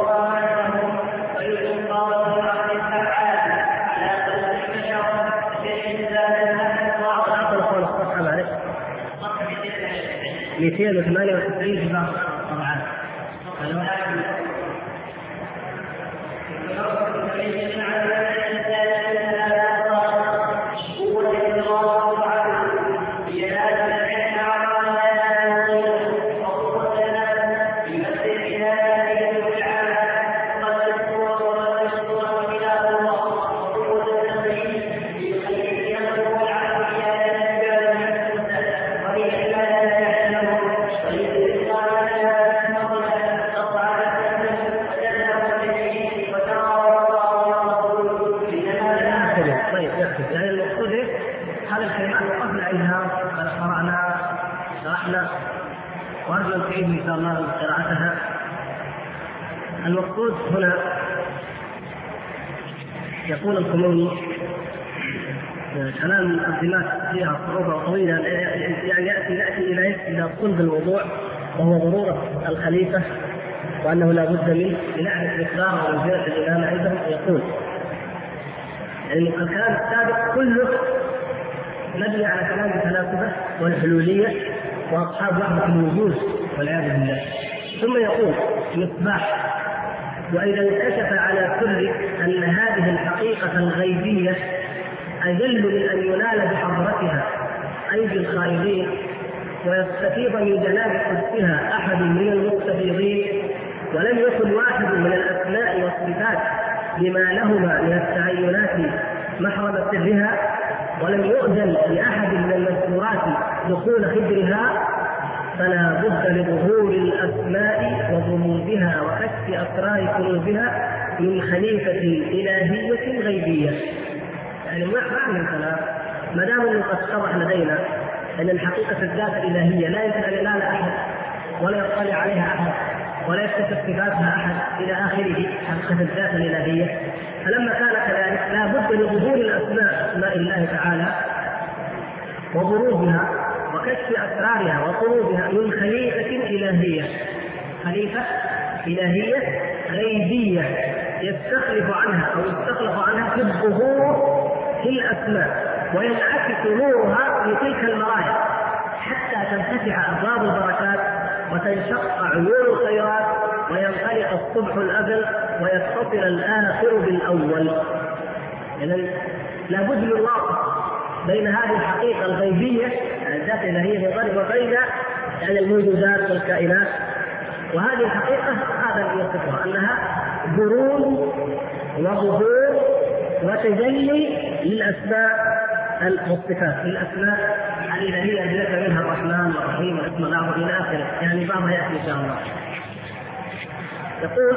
الصفحة معلش 298 في بعض الطبعات. وأرجو أن تعيد إن شاء الله قراءتها. المقصود هنا يقول الخميني كلام مقدمات فيها صعوبة وطويلة، يعني يأتي إلى صلب الموضوع، وهو ضرورة الخليفة وأنه لا بد منه لنعرف مقدار ومنزلة الإمامة عندهم. يقول يعني الكلام السابق كله مبني على كلام الفلاسفة والحلولية وأصحاب وحدة الوجود والعياذ بالله. ثم يقول مصباح: وإذا انكشف على كل أن هذه الحقيقة الغيبية أجل من أن ينال بحضرتها أيدي الخائضين ويستفيض من جناب قدسها أحد من المستفيضين، ولم يكن واحد من الأسماء والصفات لما لهما من التعينات محرم سرها، ولم يؤذن لأحد من المذكورات دخول خبرها فلا بد لظهور الأسماء وغموضها وكشف أسرار قلوبها من خليفة إلهية غيبية. يعني معنى الكلام ما دام انه قد اتضح لدينا ان الحقيقة الذات الإلهية لا يمكن لها أحد ولا يطلع عليها أحد ولا يكتشف صفاتها أحد إلى آخره، حقيقة الذات الإلهية، فلما كان كذلك لا بد لظهور الأسماء أسماء الله تعالى وبروزها وكشف أسرارها وقلوبها من خليفة إلهية، خليفة إلهية غيبية يستخلف عنها أو يستخلف عنها في الظهور في الأسماء وينعكس نورها في تلك المرايا حتى تنفتح أبواب البركات وتنشق عيون الخيرات وينطلق الصبح الأبل ويتصل الآخر بالأول. إذن لابد من الواسطة بين هذه الحقيقة الغيبية الذات الإلهية في الغيب وبين يعني الموجودات والكائنات، وهذه الحقيقة هذا يصفها أنها بروز وظهور وتجلي للأسماء والصفات، للأسماء الإلهية التي منها الرحمن والرحيم والاسم الأعظم إلى آخره، يعني بعضها يأتي إن شاء الله. يقول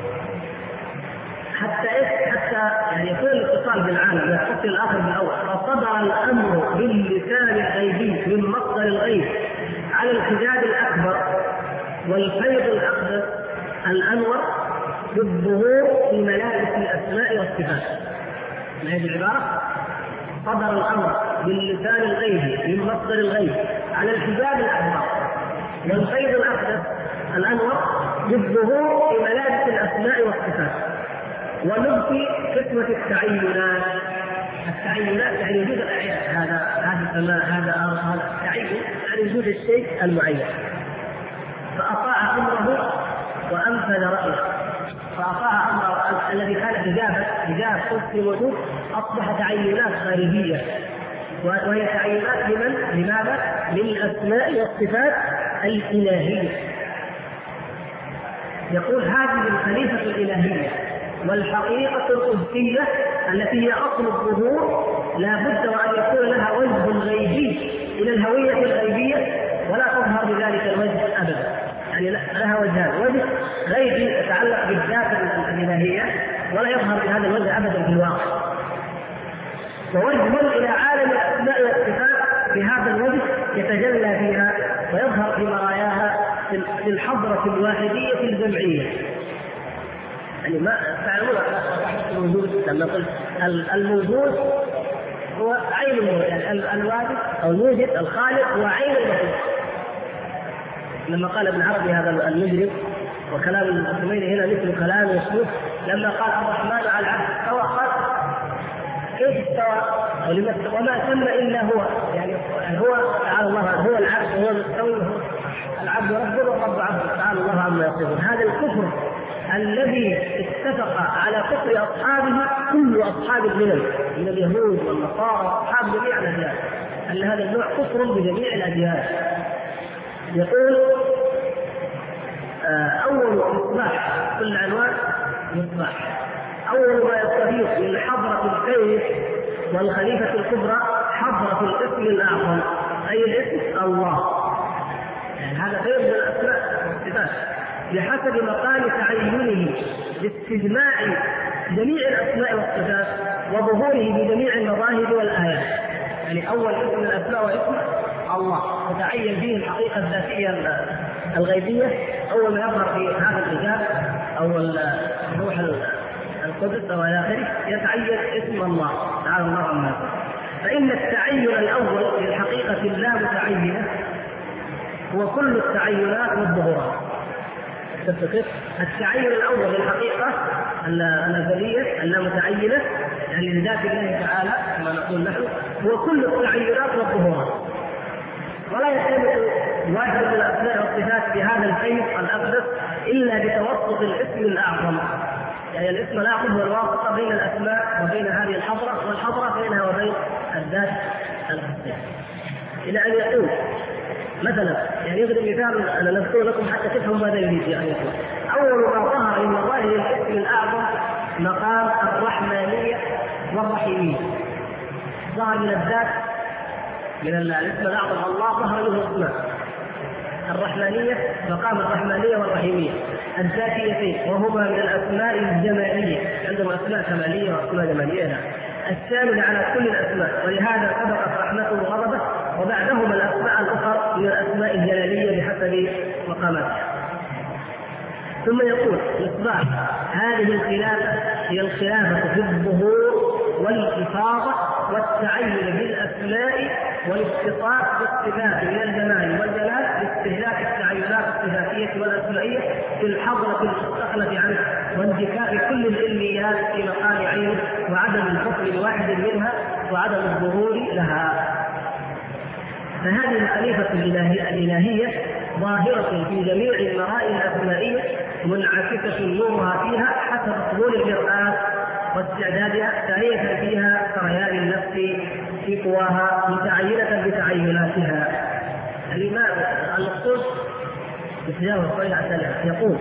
حتى يعني يكون الاتصال بالعالم يتصل الآخر بالأول، فصدر الأمر باللسان الغيبي من مصدر الغيب على الحجاب الأكبر والفيض الأقدس الأنور بالظهور في ملابس الأسماء والصفات. هذه العبارة صدر الأمر باللسان الغيبي من مصدر الغيب على الحجاب الأكبر والفيض الأقدس الأنور بالظهور في ملابس الأسماء والصفات ونبقي قسمة التعينات. التعينات يعني وجود الأعيان، هذا السماء هذا أرض هذا تعين يعني وجود الشيء المعين. فأطاع أمره وأنفذ رأيه، فأطاع أمره الذي كان حجاب قدس وجود أصبح تعينات خارجية، وهي تعينات لماذا؟ للأسماء والصفات الإلهية. يقول هذه الخليفة الإلهية والحقيقة القدسية التي هي أصل الظهور لا بد وأن يكون لها وجه غيبي إلى الهوية الغيبية ولا تظهر بذلك الوجه أبدا. يعني لها وجهان، وجه غيبي يتعلق بالذات الإلهية ولا يظهر بهذا الوجه أبدا في الواقع، ووجه إلى عالم الأسماء والصفات بهذا الوجه يتجلى فيها ويظهر في مراياها في الحضرة الواحدية الجمعية. يعني ما تعلمون الوجود لما قلت الموجود هو عين الموجود، يعني الواجد أو الموجد الخالق هو عين الموجود. لما قال ابن عربي هذا المجرم وكلام الخميني هنا مثل كلام يسوع لما قال الرحمن على العرش استوى، قال كيف استوى وما ثم الا هو، يعني هو تعالى الله هو العرش هو المستوي هو العبد ربه والرب عبده تعالى الله عما يصفون. هذا الكفر الذي اتفق على كفر اصحابه كل اصحاب الملل من اليهود والنصارى واصحاب جميع الاديان، ان هذا النوع كفر بجميع الاديان. يقول أول إصلاح كل عنوان يصلح، أول ما يستفيق من حضرة الكيف والخليفة الكبرى حضرة الاسم الأعظم، أي الاسم الله. يعني هذا خير من الأسماء والصفات بحسب مقام تعينه باستجماع جميع الأسماء والصفات وظهوره بجميع المظاهر والآيات. يعني أول اسم من الأسماء واسم الله تتعين فيه الحقيقة الذاتية الغيبية، أول ما يظهر في هذا الحجاب أو الروح القدس أو إلى آخره يتعين اسم الله تعالى الله عما يقول. فإن التعين الأول للحقيقة اللا متعينة هو كل التعينات والظهورات. التعين الأول للحقيقة الأزلية اللامتعينة يعني لذات الله تعالى كما نقول نحن هو كل التعينات والظهورات، ولا يختلف واحد من الأسماء والصفات في هذا الفيض الأقدس إلا بتوسط الاسم الأعظم. يعني الاسم الأعظم هو الواسطة بين الأسماء وبين هذه الحضرة، والحضرة بينها وبين الذات القدسية. إلى أن يقول مثلا يعني يضرب مثال أنا نذكر لكم حتى تفهموا ماذا يريد. يعني يقول أول ما ظهر من مظاهر الاسم الأعظم مقام الرحمانية والرحيمية، ظهر صار من الذات من الاسم الأعظم الله ظهر منه اسمان: الرحمانية، مقام الرحمانية والرحيمية الذاتيتين، وهما من الأسماء الجمالية، عندهم أسماء كمالية وأسماء جمالية الشاملة على كل الأسماء، ولهذا سبقت رحمته وغضبه، وبعدهما الأسماء الأخرى من الأسماء الجلالية بحسب مقاماتها. ثم يقول مصباح: هذه الخلافة هي الخلافة في الظهور والإفاضة والتعين بالأسماء والاتصاف بالصفات من الجمال والجلال باستهلاك التعينات الصفاتية والأسمائية في الحضرة المستخلة عنه وانتفاء كل العلميات في مقام عينه وعدم الحكم الواحد منها وعدم الظهور لها. فهذه الخليفة الإلهية ظاهرة في جميع المرائي الأسمائية منعكسة نورها فيها حسب قبول المرآة واستعدادها، سارية فيها سريان النفس في قواها متعينة بتعيناتها. الإمام المقصود بتجاوز يقول: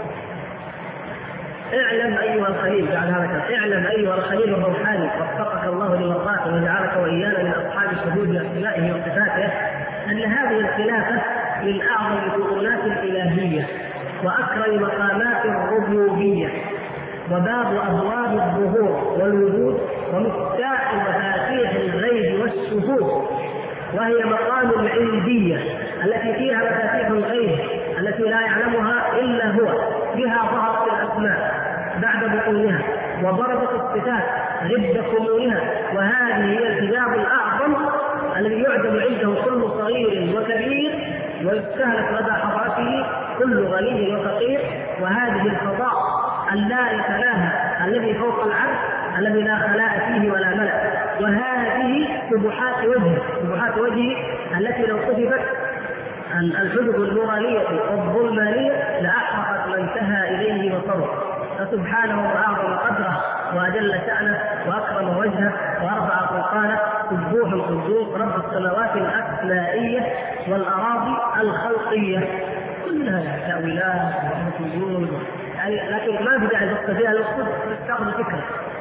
اعلم أيها الخليل، بعد هذا اعلم أيها الخليل الروحاني وفقك الله لمرضاته وجعلك وإيانا من أصحاب شهود أسمائه وصفاته، أن هذه الخلافة من أعظم الكونات الإلهية وأكرم مقامات الربوبية وباب أبواب الظهور والوجود ومفتاح مفاتيح الغيب والشهود، وهي مقام العندية التي فيها مفاتيح الغيب التي لا يعلمها إلا هو، بها ظهرت الأسماء بعد بطونها وضربت الصفات ضد كمونها، وهذه هي الحجاب الأعظم الذي يعدم عنده كل صغير وكبير ويستهلك لدى حضرته كل غني وفقير، وهذه الفضاء اللا يتناهى الذي فوق العرش الذي لا خلاء فيه ولا ملأ، وهذه سبحات وجهه التي لو كتبت الحجب النورانية والظلمانية لأحرقت ما انتهى إليه بصره. فسبحانه وأعظم قدره وأجل شأنه وأكرم وجهه وأرفع سلطانه، سبوح قدوس رب السماوات الأسمائية والأراضي الخلقية، كلها تأويلات وحدود يعني، لكن ما في داعي تستطيع المقصود تستعرض الفكرة.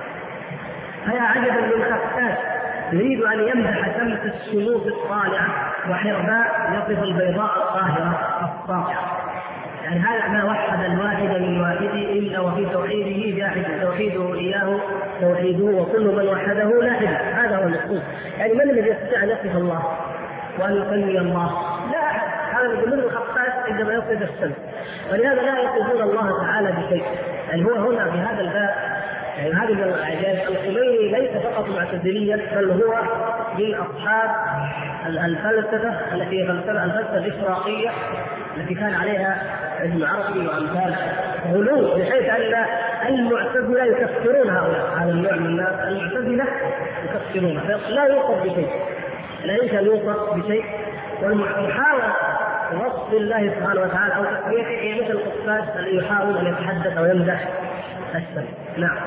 فيا عجبا من خفاف يريد أن يمدح شمس الشموس الطالعة وحرباء يصف البيضاء الطاهرة الصافعة. يعني هذا ما وحد الواحد من واحده إلا وفي توحيده جاحد، توحيده إياه توحيده وكل من وحده لاحد. هذا هو المقصود. يعني من الذي يستطيع أن يصف الله وأن يسمي الله؟ لا أحد. هذا يقول له الخفاف عندما يصف الشمس، ولهذا لا يصفون الله تعالى بشيء. يعني هو هنا في هذا الباب، يعني هذه من الأعجاز. الخميني ليس فقط معتزليا، بل هو من أصحاب الفلسفة التي هي الفلسفة الإشراقية التي كان عليها ابن عربي وأمثاله غلو، بحيث أن المعتزلة يكفرون هؤلاء. هذا النوع من الناس المعتزلة يكفرون، لا يوصف بشيء، لا يمكن أن يوصف بشيء. والمحاولة وصف الله سبحانه وتعالى أو تسميته مثل القساس الذي يحاول أن يتحدث أو يمدح الشمس. نعم.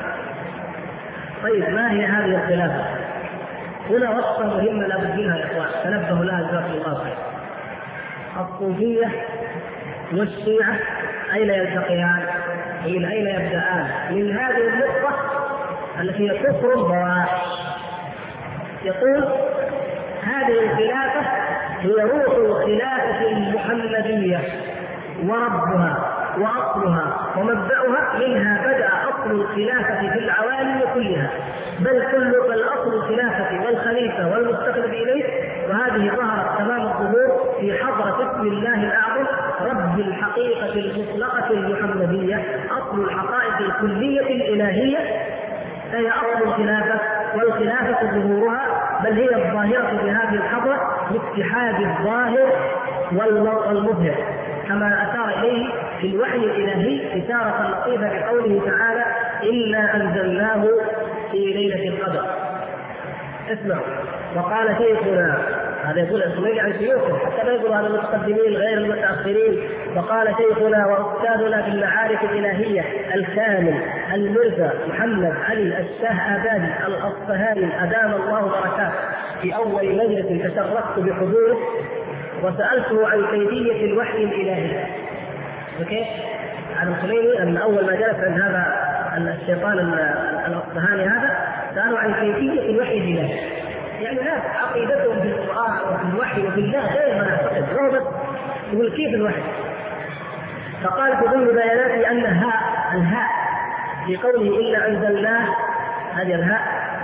طيب، ما هي هذه الخلافة؟ هنا وصفة مهمة لابد منها يا إخوان، تنبهوا لها جزاكم الله خير. الصوفية والشيعة أين يلتقيان؟ ومن أين يبدأان؟ من هذه النقطة التي هي كفر البواح. يقول: هذه الخلافة هي روح الخلافة المحمدية وربها وأصلها ومبدأها، منها بدأ أصل الخلافة في العوالم كلها، بل أصل الخلافة والخليفة والمستخلف إليه، وهذه ظهرت تمام الظهور في حضرة اسم الله الأعظم رب الحقيقة المطلقة المحمدية، أصل الحقائق الكلية الإلهية، فهي أصل الخلافة، والخلافة ظهورها بل هي الظاهرة في هذه الحضرة باتحاد الظاهر والمظهر، كما أشار إليه في الوحي الإلهي إشارة لطيفة بقوله تعالى: إنا أنزلناه في ليلة القدر. اسمعوا. وقال شيخنا، هذا يقول الخميني عن شيوخه حتى لا يقول هذا المتقدمين غير المتأخرين، وقال شيخنا وأستاذنا في المعارف الإلهية الكامل المرزا محمد علي الشاه آبادي الأصفهاني أدام الله بركاته، في أول مجلس تشرفت بحضوره وسألته عن كيفية الوحي الإلهي. وكيف؟ عن الخميني أن أول ما جلس عند هذا الشيطان الأصفهاني هذا سألوا عن كيفية الوحي الإلهي، يعني ناس عقيدتهم في القرآن وفي الوحي وفي الله غير ما نعتقد، هو بس يقول كيف الوحي. فقال في ضمن بياناته أن الهاء في قوله إنا أنزلناه، هذه الهاء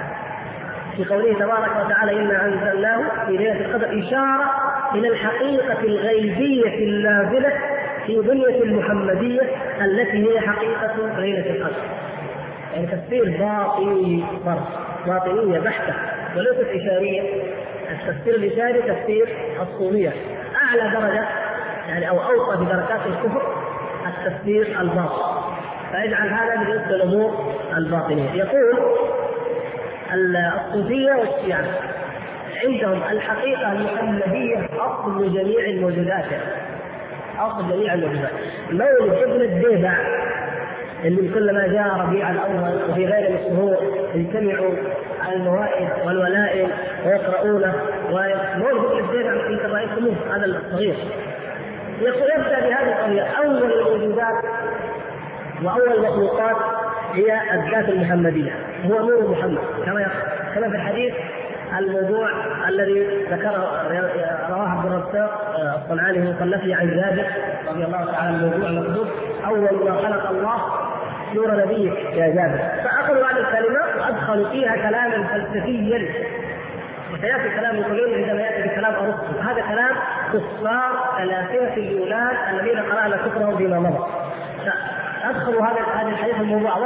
في قوله تبارك وتعالى إنا أنزلناه في ليلة القدر إشارة إلى الحقيقة الغيبية النازلة في بنية المحمدية التي هي حقيقة ليلة القدر. يعني تفسير باطني باطنية بحتة وليست إشارية. التفسير الإشاري تفسير الصوفية، أعلى درجة يعني أو أوطى بدرجات الكفر التفسير الباطن، فيجعل هذا بالنسبة للأمور الباطنية. يقول الصوفية والشيعة عندهم الحقيقة المحمدية أصل جميع الموجودات، أصل جميع الموجودات. مولد ابن الديبع اللي كلما جاء ربيع الأول وفي غير الشهور يجتمعوا على الموائد والولائم ويقرؤونه، ومولد ابن الديبع يمكن رأيتموه هذا الصغير يبدأ بهذه القضية: أول الموجودات وأول المخلوقات هي الذات المحمدية، هو نور محمد، كما في الحديث الموضوع الذي ذكره رواه عبد الرزاق الصنعاني في مصنفه عن جابر رضي الله تعالى عن الموضوع المكتوب: أول ما خلق الله نور نبيك يا جابر. فأخذوا هذه الكلمة وأدخلوا فيها كلاما فلسفيا، وسيأتي كلام القليل عندما يأتي بكلام أرسطو. هذا كلام كفار فلاسفة اليونان الذين قرأنا كفرهم فيما مضى. أدخلوا هذا الحديث الموضوع،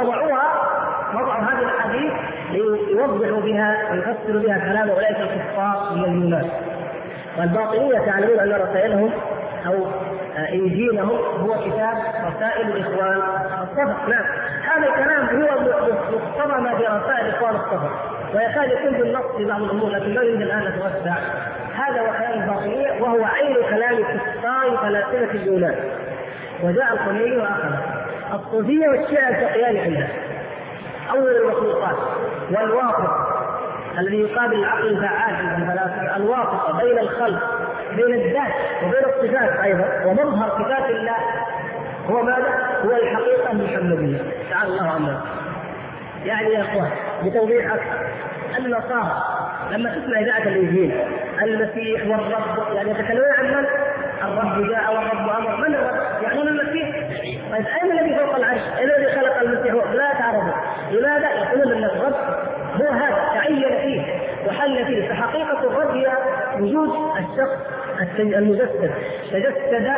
وضعوا هذه الحديث ليوضحوا بها ويفسروا بها كلام أولئك الكفار من اليونان. والباطنية تعلمون أن رسائلهم أو إنجيلهم هو كتاب رسائل الإخوان الصفر. نعم، هذا الكلام هو مقتضى ما في رسائل الإخوان الصفر، ويكاد يكون بالنص في بعض الأمور، لكن لا يمكن الآن نتوسع. هذا هو كلام الباطنية، وهو عين كلام كفار فلاسفة اليونان. وجاء الخميني وأخذه. الصوفية والشيعة التقيان عنده أول المخلوقات والواقف الذي يقابل العقل الفعال عند الفلاسفة، الواقف بين الخلق بين الذات وبين الصفات أيضا، ومظهر صفات الله هو ماذا؟ هو الحقيقة المحمدية تعالى الله عنه. يعني يا أخوان بتوضيح أكثر، النصارى لما تسمع إذاعة الإنجيل المسيح والرب يعني يتكلمون عن من؟ الرب جاء والرب أمر. من الرب؟ يعنون المسيح. طيب أين الذي فوق العرش؟ أين الذي خلق المسيح؟ لا تعرفوا. لماذا؟ يقولون أن الرب هو هذا تعين فيه وحل فيه. فحقيقة الرب هي وجود الشخص المجسد، تجسد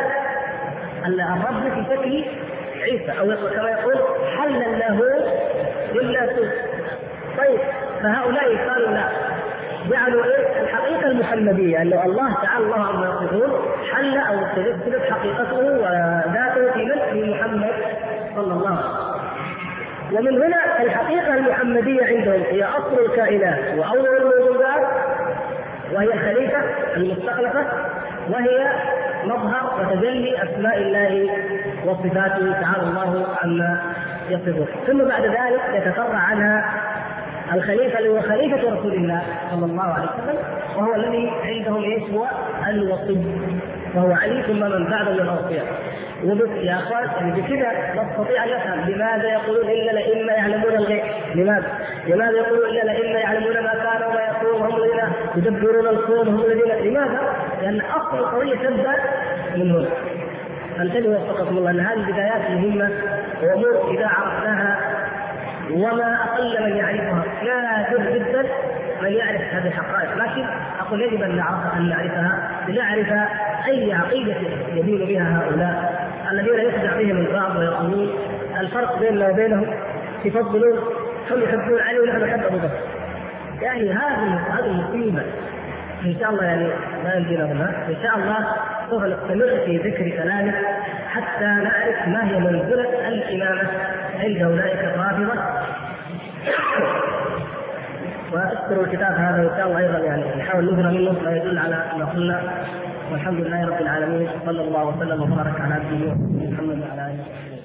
الرب في شكل عيسى، أو كما يقول حل اللاهوت للناسوت. طيب فهؤلاء قالوا لا، جعلوا الحقيقة المحمدية أن الله تعالى الله عما يقولون حل أو تجسدت حقيقته وذاته في محمد صلى الله عليه وسلم. ومن هنا الحقيقة المحمدية عندهم هي أصل الكائنات وأول الموجودات، وهي الخليفة المستخلفة، وهي مظهر وتجلي أسماء الله وصفاته تعالى الله عما يصفه. ثم بعد ذلك يتفرع عنها الخليفة اللي هو خليفة رسول الله صلى الله عليه وسلم، وهو الذي عندهم هو الوصي، وهو علي ثم من بعد من الأوصياء. يا أخوان يعني بكذا نستطيع أن نفهم لماذا يقولون إن الأئمة يعلمون الغيب. لماذا يقولون إن الأئمة يعلمون ما كان وما يكون، هم الذين يدبرون الكون، هم الذين. لماذا؟ لأن أصل القضية تبدأ من هنا. انتبهوا وفقكم الله أن هذه البدايات مهمة وأمور إذا عرفناها، وما أقل من يعرفها، نادر جدا من يعرف هذه الحقائق، لكن أقول يجب أن نعرفها لنعرف أي عقيدة يدين بها هؤلاء الذين يخدع بهم البعض ويقولون الفرق بيننا وبينهم يفضلون، هم يحبون علي ونحن نحب أبو بكر. يعني هذه المصيبة إن شاء الله يعني ما يمكن منها. إن شاء الله سوف نستمر في ذكر كلامه حتى نعرف ما هي منزلة الإمامة عند أولئك الرافضة. واذكروا الكتاب هذا وإن شاء الله أيضا يعني نحاول نظهر منه ما يدل على ما قلنا. والحمد لله رب العالمين، صلى الله وسلم وبارك على عبده محمد وعلى آله وصحبه.